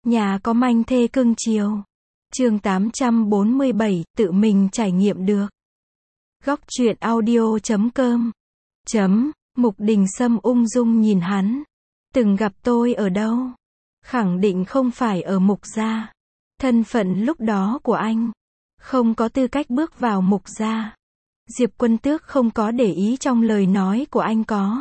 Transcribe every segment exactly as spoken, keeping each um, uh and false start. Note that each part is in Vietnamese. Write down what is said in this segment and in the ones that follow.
Nhà có manh thê cưng chiều. Chương tám trăm bốn mươi bảy, tự mình trải nghiệm được. Góc truyện audio chấm com. Chấm, Mục Đình Sâm ung dung nhìn hắn. Từng gặp tôi ở đâu? Khẳng định không phải ở Mục gia. Thân phận lúc đó của anh không có tư cách bước vào Mục gia. Diệp Quân Tước không có để ý trong lời nói của anh có.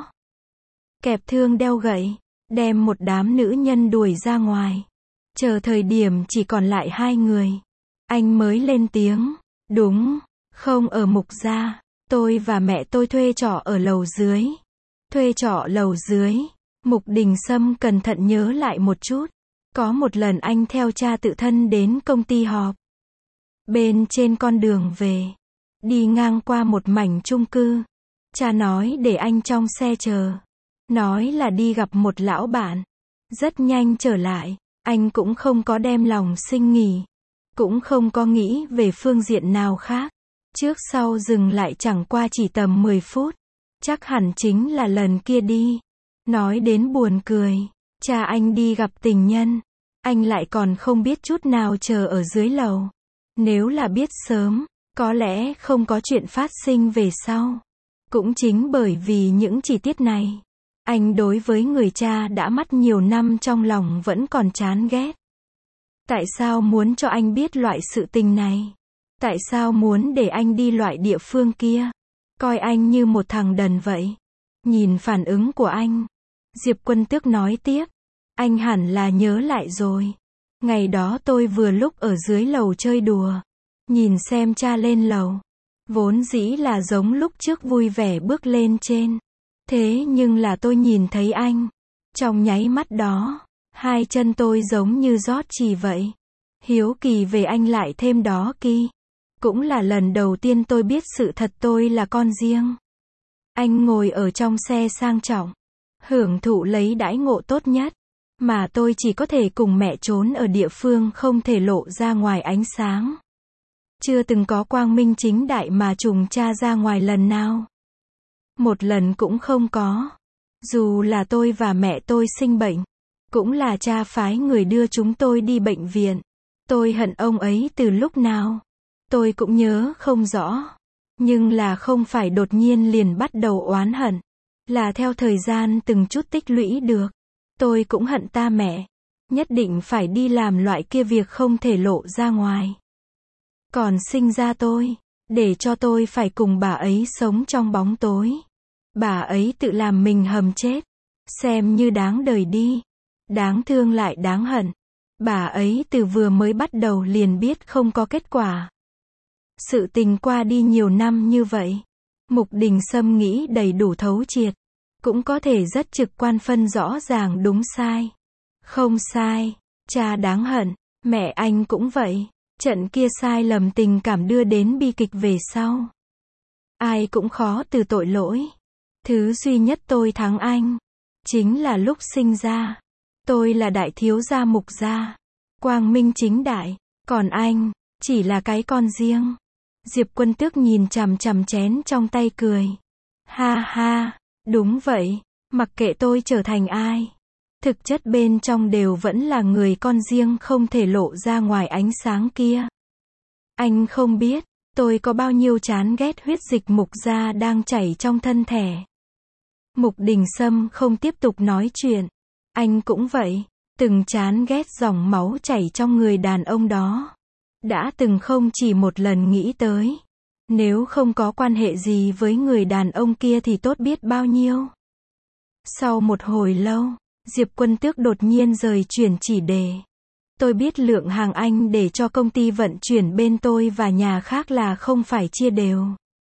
Kẹp thương đeo gậy, đem một đám nữ nhân đuổi ra ngoài. Chờ thời điểm chỉ còn lại hai người. Anh mới lên tiếng. Đúng, không ở Mục gia. Tôi và mẹ tôi thuê trọ ở lầu dưới. Thuê trọ lầu dưới. Mục Đình Sâm cẩn thận nhớ lại một chút. Có một lần anh theo cha tự thân đến công ty họp. Bên trên con đường về, đi ngang qua một mảnh chung cư. Cha nói để anh trong xe chờ. Nói là đi gặp một lão bạn. Rất nhanh trở lại. Anh cũng không có đem lòng sinh nghỉ. Cũng không có nghĩ về phương diện nào khác. Trước sau dừng lại chẳng qua chỉ tầm mười phút. Chắc hẳn chính là lần kia đi. Nói đến buồn cười. Cha anh đi gặp tình nhân. Anh lại còn không biết chút nào chờ ở dưới lầu. Nếu là biết sớm, có lẽ không có chuyện phát sinh về sau. Cũng chính bởi vì những chi tiết này, anh đối với người cha đã mất nhiều năm trong lòng vẫn còn chán ghét. Tại sao muốn cho anh biết loại sự tình này? Tại sao muốn để anh đi loại địa phương kia? Coi anh như một thằng đần vậy. Nhìn phản ứng của anh, Diệp Quân Tước nói tiếp. Anh hẳn là nhớ lại rồi. Ngày đó tôi vừa lúc ở dưới lầu chơi đùa. Nhìn xem cha lên lầu. Vốn dĩ là giống lúc trước vui vẻ bước lên trên. Thế nhưng là tôi nhìn thấy anh. Trong nháy mắt đó, hai chân tôi giống như rót chỉ vậy. Hiếu kỳ về anh lại thêm đó kỳ. Cũng là lần đầu tiên tôi biết sự thật tôi là con riêng. Anh ngồi ở trong xe sang trọng. Hưởng thụ lấy đãi ngộ tốt nhất. Mà tôi chỉ có thể cùng mẹ trốn ở địa phương không thể lộ ra ngoài ánh sáng. Chưa từng có quang minh chính đại mà trùng cha ra ngoài lần nào. Một lần cũng không có. Dù là tôi và mẹ tôi sinh bệnh, cũng là cha phái người đưa chúng tôi đi bệnh viện. Tôi hận ông ấy từ lúc nào, tôi cũng nhớ không rõ. Nhưng là không phải đột nhiên liền bắt đầu oán hận. Là theo thời gian từng chút tích lũy được. Tôi cũng hận ta mẹ. Nhất định phải đi làm loại kia việc không thể lộ ra ngoài. Còn sinh ra tôi, để cho tôi phải cùng bà ấy sống trong bóng tối. Bà ấy tự làm mình hầm chết. Xem như đáng đời đi. Đáng thương lại đáng hận. Bà ấy từ vừa mới bắt đầu liền biết không có kết quả. Sự tình qua đi nhiều năm như vậy. Mục Đình Sâm nghĩ đầy đủ thấu triệt. Cũng có thể rất trực quan phân rõ ràng đúng sai. Không sai. Cha đáng hận. Mẹ anh cũng vậy. Trận kia sai lầm tình cảm đưa đến bi kịch về sau. Ai cũng khó từ tội lỗi. Thứ duy nhất tôi thắng anh. Chính là lúc sinh ra. Tôi là đại thiếu gia Mục gia. Quang minh chính đại. Còn anh, chỉ là cái con riêng. Diệp Quân Tước nhìn chằm chằm chén trong tay cười. Ha ha, đúng vậy. Mặc kệ tôi trở thành ai. Thực chất bên trong đều vẫn là người con riêng không thể lộ ra ngoài ánh sáng kia. Anh không biết, tôi có bao nhiêu chán ghét huyết dịch Mục gia đang chảy trong thân thể. Mục Đình Sâm không tiếp tục nói chuyện. Anh cũng vậy, từng chán ghét dòng máu chảy trong người đàn ông đó. Đã từng không chỉ một lần nghĩ tới. Nếu không có quan hệ gì với người đàn ông kia thì tốt biết bao nhiêu. Sau một hồi lâu, Diệp Quân Tước đột nhiên rời chuyển chỉ đề. Tôi biết lượng hàng anh để cho công ty vận chuyển bên tôi và nhà khác là không phải chia đều.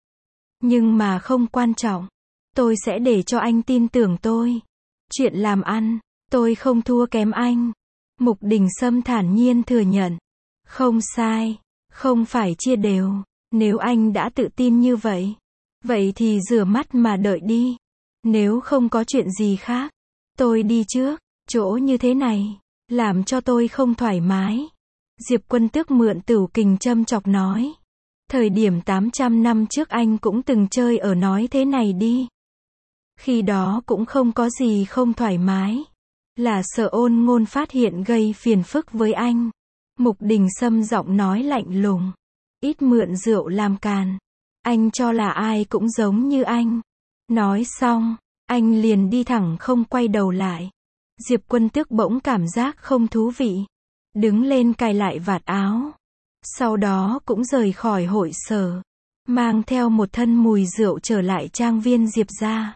Nhưng mà không quan trọng. Tôi sẽ để cho anh tin tưởng tôi. Chuyện làm ăn, tôi không thua kém anh. Mục Đình Sâm thản nhiên thừa nhận. Không sai, không phải chia đều. Nếu anh đã tự tin như vậy, vậy thì rửa mắt mà đợi đi. Nếu không có chuyện gì khác, tôi đi trước. Chỗ như thế này, làm cho tôi không thoải mái. Diệp Quân Tước mượn tửu kình châm chọc nói. Thời điểm tám trăm năm trước anh cũng từng chơi ở nói thế này đi. Khi đó cũng không có gì không thoải mái. Là sợ Ôn Ngôn phát hiện gây phiền phức với anh. Mục Đình Sâm giọng nói lạnh lùng. Ít mượn rượu làm càn. Anh cho là ai cũng giống như anh. Nói xong, anh liền đi thẳng không quay đầu lại. Diệp Quân Tước bỗng cảm giác không thú vị. Đứng lên cài lại vạt áo. Sau đó cũng rời khỏi hội sở. Mang theo một thân mùi rượu trở lại trang viên Diệp gia.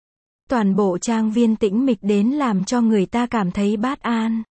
Toàn bộ trang viên tĩnh mịch đến làm cho người ta cảm thấy bất an.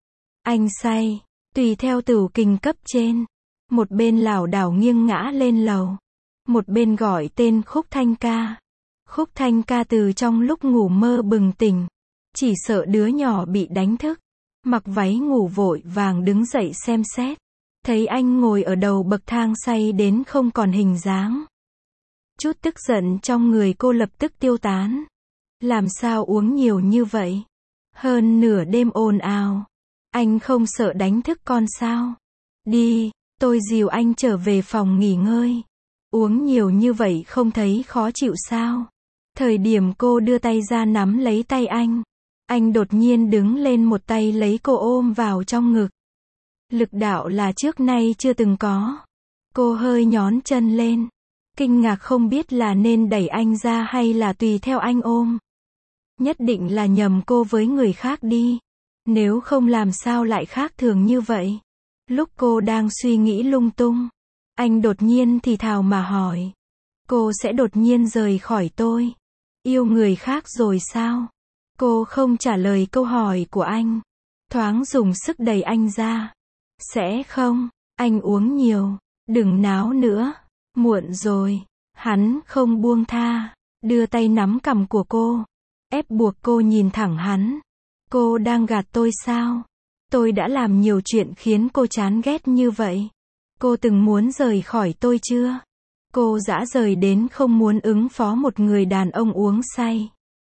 Anh say, tùy theo tửu kình cấp trên. Một bên lảo đảo nghiêng ngã lên lầu. Một bên gọi tên Khúc Thanh Ca. Khúc Thanh Ca từ trong lúc ngủ mơ bừng tỉnh. Chỉ sợ đứa nhỏ bị đánh thức. Mặc váy ngủ vội vàng đứng dậy xem xét. Thấy anh ngồi ở đầu bậc thang say đến không còn hình dáng. Chút tức giận trong người cô lập tức tiêu tán. Làm sao uống nhiều như vậy? Hơn nửa đêm ồn ào. Anh không sợ đánh thức con sao? Đi, tôi dìu anh trở về phòng nghỉ ngơi. Uống nhiều như vậy không thấy khó chịu sao? Thời điểm cô đưa tay ra nắm lấy tay anh. Anh đột nhiên đứng lên một tay lấy cô ôm vào trong ngực. Lực đạo là trước nay chưa từng có. Cô hơi nhón chân lên. Kinh ngạc không biết là nên đẩy anh ra hay là tùy theo anh ôm. Nhất định là nhầm cô với người khác đi. Nếu không làm sao lại khác thường như vậy. Lúc cô đang suy nghĩ lung tung. Anh đột nhiên thì thào mà hỏi. Cô sẽ đột nhiên rời khỏi tôi. Yêu người khác rồi sao? Cô không trả lời câu hỏi của anh. Thoáng dùng sức đẩy anh ra. Sẽ không, anh uống nhiều. Đừng náo nữa. Muộn rồi. Hắn không buông tha. Đưa tay nắm cằm của cô. Ép buộc cô nhìn thẳng hắn. Cô đang gạt tôi sao? Tôi đã làm nhiều chuyện khiến cô chán ghét như vậy. Cô từng muốn rời khỏi tôi chưa? Cô dã rời đến không muốn ứng phó một người đàn ông uống say.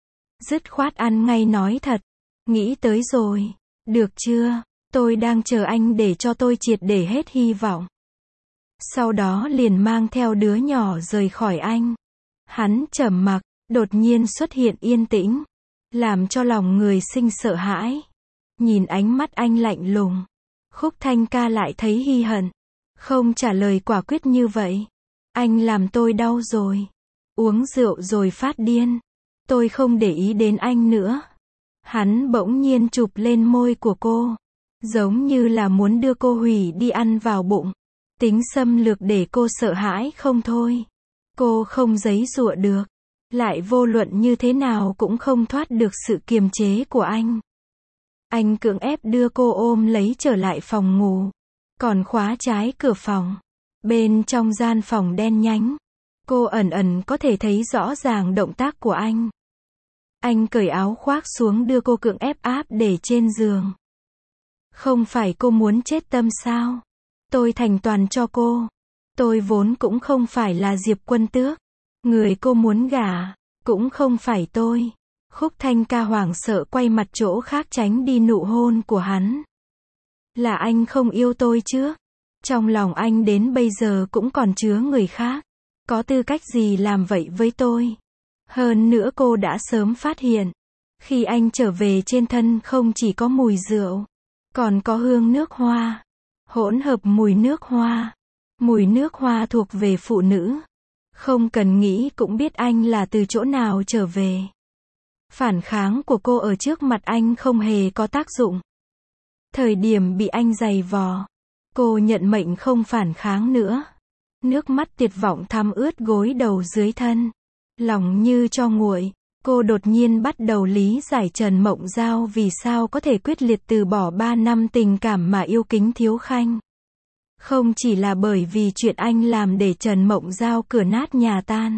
Dứt khoát ăn ngay nói thật. Nghĩ tới rồi. Được chưa? Tôi đang chờ anh để cho tôi triệt để hết hy vọng. Sau đó liền mang theo đứa nhỏ rời khỏi anh. Hắn trầm mặc, đột nhiên xuất hiện yên tĩnh. Làm cho lòng người sinh sợ hãi. Nhìn ánh mắt anh lạnh lùng. Khúc Thanh Ca lại thấy hi hận. Không trả lời quả quyết như vậy. Anh làm tôi đau rồi. Uống rượu rồi phát điên. Tôi không để ý đến anh nữa. Hắn bỗng nhiên chụp lên môi của cô. Giống như là muốn đưa cô hủy đi ăn vào bụng. Tính xâm lược để cô sợ hãi không thôi. Cô không giãy giụa được. Lại vô luận như thế nào cũng không thoát được sự kiềm chế của anh. Anh cưỡng ép đưa cô ôm lấy trở lại phòng ngủ. Còn khóa trái cửa phòng. Bên trong gian phòng đen nhánh. Cô ẩn ẩn có thể thấy rõ ràng động tác của anh. Anh cởi áo khoác xuống đưa cô cưỡng ép áp để trên giường. Không phải cô muốn chết tâm sao? Tôi thành toàn cho cô. Tôi vốn cũng không phải là Diệp Quân Tước. Người cô muốn gả, cũng không phải tôi. Khúc Thanh Ca hoảng sợ quay mặt chỗ khác tránh đi nụ hôn của hắn. Là anh không yêu tôi chứ? Trong lòng anh đến bây giờ cũng còn chứa người khác. Có tư cách gì làm vậy với tôi? Hơn nữa cô đã sớm phát hiện. Khi anh trở về trên thân không chỉ có mùi rượu. Còn có hương nước hoa. Hỗn hợp mùi nước hoa. Mùi nước hoa thuộc về phụ nữ. Không cần nghĩ cũng biết anh là từ chỗ nào trở về. Phản kháng của cô ở trước mặt anh không hề có tác dụng. Thời điểm bị anh giày vò. Cô nhận mệnh không phản kháng nữa. Nước mắt tuyệt vọng thấm ướt gối đầu dưới thân. Lòng như cho nguội. Cô đột nhiên bắt đầu lý giải Trần Mộng Giao vì sao có thể quyết liệt từ bỏ ba năm tình cảm mà yêu kính Thiếu Khanh. Không chỉ là bởi vì chuyện anh làm để Trần Mộng Giao cửa nát nhà tan.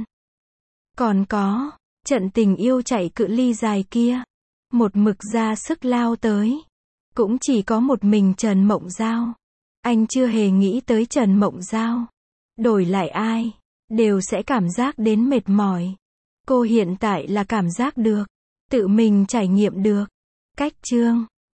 Còn có, trận tình yêu chạy cự ly dài kia. Một mực ra sức lao tới. Cũng chỉ có một mình Trần Mộng Giao. Anh chưa hề nghĩ tới Trần Mộng Giao. Đổi lại ai, đều sẽ cảm giác đến mệt mỏi. Cô hiện tại là cảm giác được. Tự mình trải nghiệm được. Cách chương